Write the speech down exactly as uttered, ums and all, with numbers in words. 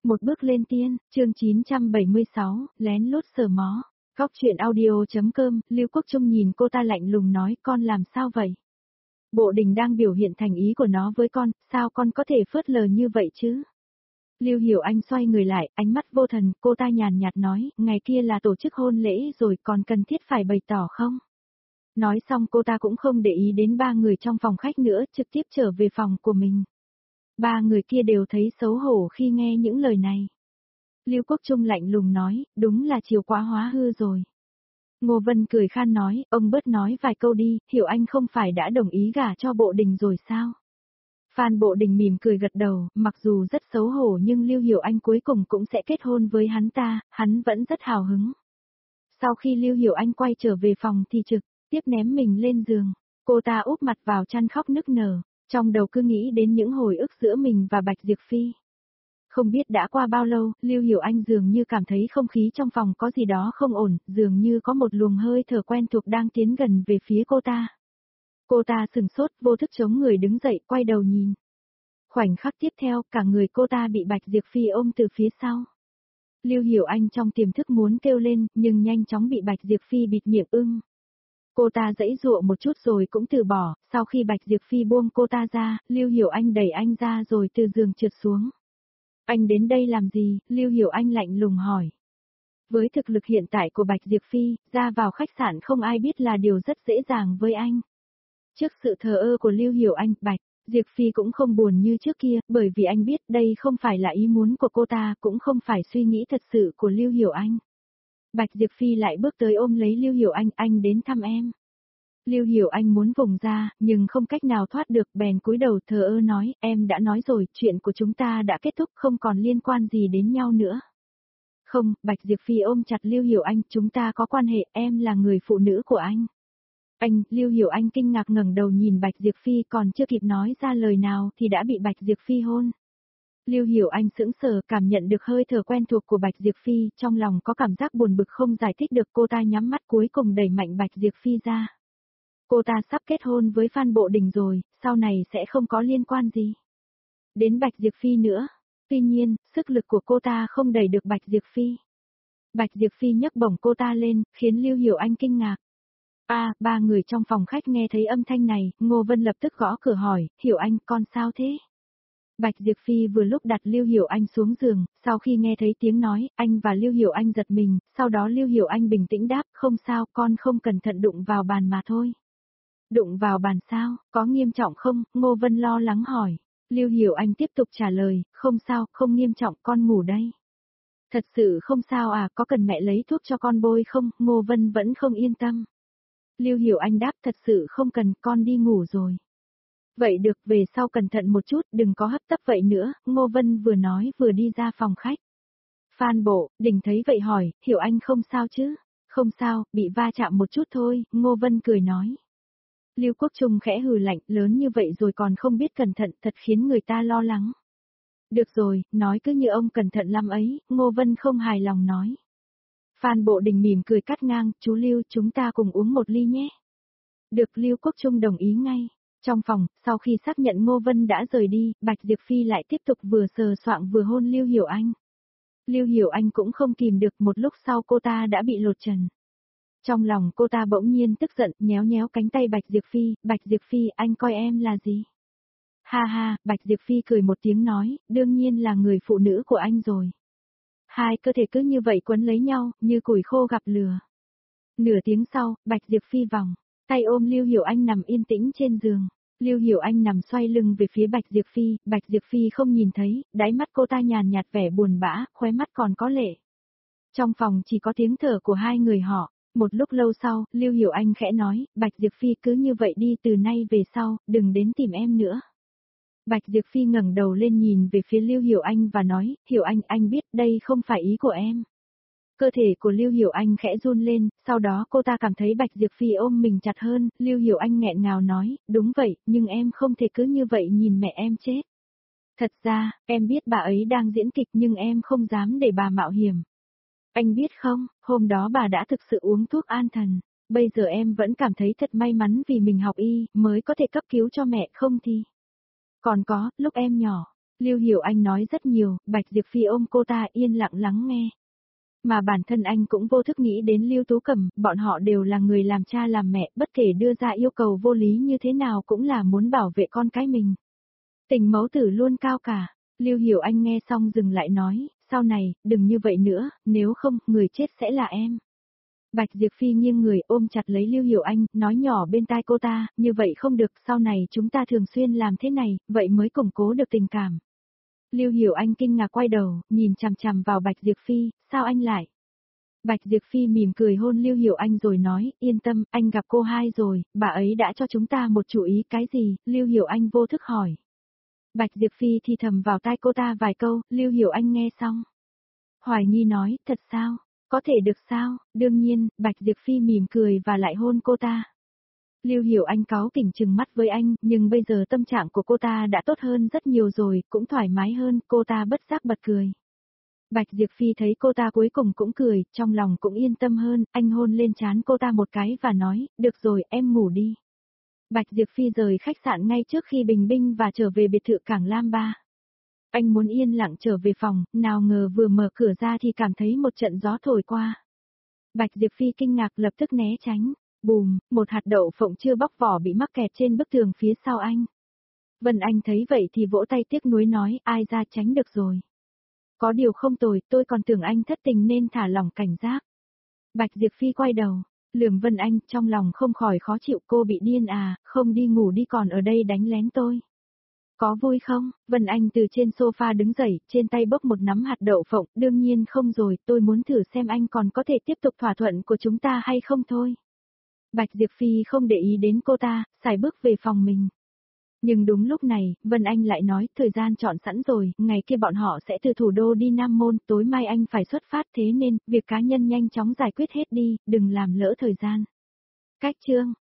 Một bước lên tiên, chương chín trăm bảy mươi sáu, lén lút sờ mó. Góc chuyện audio.com, Lưu Quốc Trung nhìn cô ta lạnh lùng nói, con làm sao vậy? Bộ Đình đang biểu hiện thành ý của nó với con, sao con có thể phớt lờ như vậy chứ? Lưu Hiểu Anh xoay người lại, ánh mắt vô thần, cô ta nhàn nhạt nói, ngày kia là tổ chức hôn lễ rồi, còn cần thiết phải bày tỏ không? Nói xong cô ta cũng không để ý đến ba người trong phòng khách nữa, trực tiếp trở về phòng của mình. Ba người kia đều thấy xấu hổ khi nghe những lời này. Lưu Quốc Trung lạnh lùng nói, đúng là chiều quá hóa hư rồi. Ngô Vân cười khan nói, ông bớt nói vài câu đi, Hiểu Anh không phải đã đồng ý gả cho Bộ Đình rồi sao? Phan Bộ Đình mỉm cười gật đầu, mặc dù rất xấu hổ nhưng Lưu Hiểu Anh cuối cùng cũng sẽ kết hôn với hắn ta, hắn vẫn rất hào hứng. Sau khi Lưu Hiểu Anh quay trở về phòng thì trực tiếp ném mình lên giường, cô ta úp mặt vào chăn khóc nức nở, trong đầu cứ nghĩ đến những hồi ức giữa mình và Bạch Diệp Phi. Không biết đã qua bao lâu, Lưu Hiểu Anh dường như cảm thấy không khí trong phòng có gì đó không ổn, dường như có một luồng hơi thở quen thuộc đang tiến gần về phía cô ta. Cô ta sừng sốt, vô thức chống người đứng dậy, quay đầu nhìn. Khoảnh khắc tiếp theo, cả người cô ta bị Bạch Diệp Phi ôm từ phía sau. Lưu Hiểu Anh trong tiềm thức muốn kêu lên, nhưng nhanh chóng bị Bạch Diệp Phi bịt miệng ưng. Cô ta giãy giụa một chút rồi cũng từ bỏ, sau khi Bạch Diệp Phi buông cô ta ra, Lưu Hiểu Anh đẩy anh ra rồi từ giường trượt xuống. Anh đến đây làm gì? Lưu Hiểu Anh lạnh lùng hỏi. Với thực lực hiện tại của Bạch Diệp Phi, ra vào khách sạn không ai biết là điều rất dễ dàng với anh. Trước sự thờ ơ của Lưu Hiểu Anh, Bạch Diệp Phi cũng không buồn như trước kia, bởi vì anh biết đây không phải là ý muốn của cô ta, cũng không phải suy nghĩ thật sự của Lưu Hiểu Anh. Bạch Diệp Phi lại bước tới ôm lấy Lưu Hiểu Anh, anh đến thăm em. Lưu Hiểu Anh muốn vùng ra, nhưng không cách nào thoát được, bèn cúi đầu thờ ơ nói, em đã nói rồi, chuyện của chúng ta đã kết thúc, không còn liên quan gì đến nhau nữa. Không, Bạch Diệp Phi ôm chặt Lưu Hiểu Anh, chúng ta có quan hệ, em là người phụ nữ của anh. Anh, Lưu Hiểu Anh kinh ngạc ngẩng đầu nhìn Bạch Diệp Phi, còn chưa kịp nói ra lời nào thì đã bị Bạch Diệp Phi hôn. Lưu Hiểu Anh sững sờ, cảm nhận được hơi thở quen thuộc của Bạch Diệp Phi, trong lòng có cảm giác buồn bực không giải thích được, cô ta nhắm mắt cuối cùng đẩy mạnh Bạch Diệp Phi ra. Cô ta sắp kết hôn với Phan Bộ Đình rồi, sau này sẽ không có liên quan gì đến Bạch Diệp Phi nữa. Tuy nhiên, sức lực của cô ta không đẩy được Bạch Diệp Phi. Bạch Diệp Phi nhấc bổng cô ta lên, khiến Lưu Hiểu Anh kinh ngạc. A, à, ba người trong phòng khách nghe thấy âm thanh này, Ngô Vân lập tức gõ cửa hỏi, Hiểu Anh, con sao thế? Bạch Diệp Phi vừa lúc đặt Lưu Hiểu Anh xuống giường, sau khi nghe thấy tiếng nói, anh và Lưu Hiểu Anh giật mình, sau đó Lưu Hiểu Anh bình tĩnh đáp, không sao, con không cẩn thận đụng vào bàn mà thôi. Đụng vào bàn sao, có nghiêm trọng không? Ngô Vân lo lắng hỏi. Lưu Hiểu Anh tiếp tục trả lời, không sao, không nghiêm trọng, con ngủ đây. Thật sự không sao à, có cần mẹ lấy thuốc cho con bôi không? Ngô Vân vẫn không yên tâm. Lưu Hiểu Anh đáp, thật sự không cần, con đi ngủ rồi. Vậy được, về sau cẩn thận một chút, đừng có hấp tấp vậy nữa, Ngô Vân vừa nói vừa đi ra phòng khách. Phan Bộ Đình thấy vậy hỏi, Hiểu Anh không sao chứ? Không sao, bị va chạm một chút thôi, Ngô Vân cười nói. Lưu Quốc Trung khẽ hừ lạnh, lớn như vậy rồi còn không biết cẩn thận, thật khiến người ta lo lắng. Được rồi, nói cứ như ông cẩn thận lắm ấy, Ngô Vân không hài lòng nói. Phan Bộ Đình mỉm cười cắt ngang, chú Lưu, chúng ta cùng uống một ly nhé. Được, Lưu Quốc Trung đồng ý ngay. Trong phòng, sau khi xác nhận Ngô Vân đã rời đi, Bạch Diệp Phi lại tiếp tục vừa sờ soạng vừa hôn Lưu Hiểu Anh. Lưu Hiểu Anh cũng không kìm được, một lúc sau cô ta đã bị lột trần. Trong lòng cô ta bỗng nhiên tức giận, nhéo nhéo cánh tay Bạch Diệp Phi, Bạch Diệp Phi, anh coi em là gì? Ha ha, Bạch Diệp Phi cười một tiếng nói, đương nhiên là người phụ nữ của anh rồi. Hai cơ thể cứ như vậy quấn lấy nhau, như củi khô gặp lửa. Nửa tiếng sau, Bạch Diệp Phi vòng tay ôm Lưu Hiểu Anh nằm yên tĩnh trên giường. Lưu Hiểu Anh nằm xoay lưng về phía Bạch Diệp Phi, Bạch Diệp Phi không nhìn thấy, đáy mắt cô ta nhàn nhạt vẻ buồn bã, khóe mắt còn có lệ. Trong phòng chỉ có tiếng thở của hai người họ. Một lúc lâu sau, Lưu Hiểu Anh khẽ nói, Bạch Diệp Phi cứ như vậy đi, từ nay về sau, đừng đến tìm em nữa. Bạch Diệp Phi ngẩng đầu lên nhìn về phía Lưu Hiểu Anh và nói, Hiểu Anh, anh biết đây không phải ý của em. Cơ thể của Lưu Hiểu Anh khẽ run lên, sau đó cô ta cảm thấy Bạch Diệp Phi ôm mình chặt hơn, Lưu Hiểu Anh nghẹn ngào nói, đúng vậy, nhưng em không thể cứ như vậy nhìn mẹ em chết. Thật ra, em biết bà ấy đang diễn kịch nhưng em không dám để bà mạo hiểm. Anh biết không, hôm đó bà đã thực sự uống thuốc an thần, bây giờ em vẫn cảm thấy thật may mắn vì mình học y, mới có thể cấp cứu cho mẹ, không thì. Còn có, lúc em nhỏ, Lưu Hiểu Anh nói rất nhiều, Bạch Diệp Phi ôm cô ta yên lặng lắng nghe. Mà bản thân anh cũng vô thức nghĩ đến Lưu Tú Cẩm, bọn họ đều là người làm cha làm mẹ, bất kể đưa ra yêu cầu vô lý như thế nào cũng là muốn bảo vệ con cái mình. Tình mẫu tử luôn cao cả. Lưu Hiểu Anh nghe xong dừng lại nói, sau này, đừng như vậy nữa, nếu không, người chết sẽ là em. Bạch Diệp Phi nghiêng người ôm chặt lấy Lưu Hiểu Anh, nói nhỏ bên tai cô ta, như vậy không được, sau này chúng ta thường xuyên làm thế này, vậy mới củng cố được tình cảm. Lưu Hiểu Anh kinh ngạc quay đầu, nhìn chằm chằm vào Bạch Diệp Phi, sao anh lại? Bạch Diệp Phi mỉm cười hôn Lưu Hiểu Anh rồi nói, yên tâm, anh gặp cô hai rồi, bà ấy đã cho chúng ta một chủ ý, cái gì? Lưu Hiểu Anh vô thức hỏi. Bạch Diệp Phi thì thầm vào tai cô ta vài câu, Lưu Hiểu Anh nghe xong. Hoài nghi nói, thật sao? Có thể được sao? Đương nhiên, Bạch Diệp Phi mỉm cười và lại hôn cô ta. Lưu Hiểu Anh cáu kỉnh trừng mắt với anh, nhưng bây giờ tâm trạng của cô ta đã tốt hơn rất nhiều rồi, cũng thoải mái hơn, cô ta bất giác bật cười. Bạch Diệp Phi thấy cô ta cuối cùng cũng cười, trong lòng cũng yên tâm hơn, anh hôn lên trán cô ta một cái và nói, được rồi, em ngủ đi. Bạch Diệp Phi rời khách sạn ngay trước khi bình binh và trở về biệt thự Cảng Lam Ba. Anh muốn yên lặng trở về phòng, nào ngờ vừa mở cửa ra thì cảm thấy một trận gió thổi qua. Bạch Diệp Phi kinh ngạc lập tức né tránh. Bùm, một hạt đậu phộng chưa bóc vỏ bị mắc kẹt trên bức tường phía sau anh. Vân Anh thấy vậy thì vỗ tay tiếc nuối nói, ai ra tránh được rồi. Có điều không tồi, tôi còn tưởng anh thất tình nên thả lỏng cảnh giác. Bạch Diệp Phi quay đầu, lườm Vân Anh, trong lòng không khỏi khó chịu, cô bị điên à, không đi ngủ đi còn ở đây đánh lén tôi. Có vui không? Vân Anh từ trên sofa đứng dậy, trên tay bốc một nắm hạt đậu phộng, đương nhiên không rồi, tôi muốn thử xem anh còn có thể tiếp tục thỏa thuận của chúng ta hay không thôi. Bạch Diệp Phi không để ý đến cô ta, xài bước về phòng mình. Nhưng đúng lúc này, Vân Anh lại nói, thời gian chọn sẵn rồi, ngày kia bọn họ sẽ từ thủ đô đi Nam Môn, tối mai anh phải xuất phát thế nên, việc cá nhân nhanh chóng giải quyết hết đi, đừng làm lỡ thời gian. Cách chương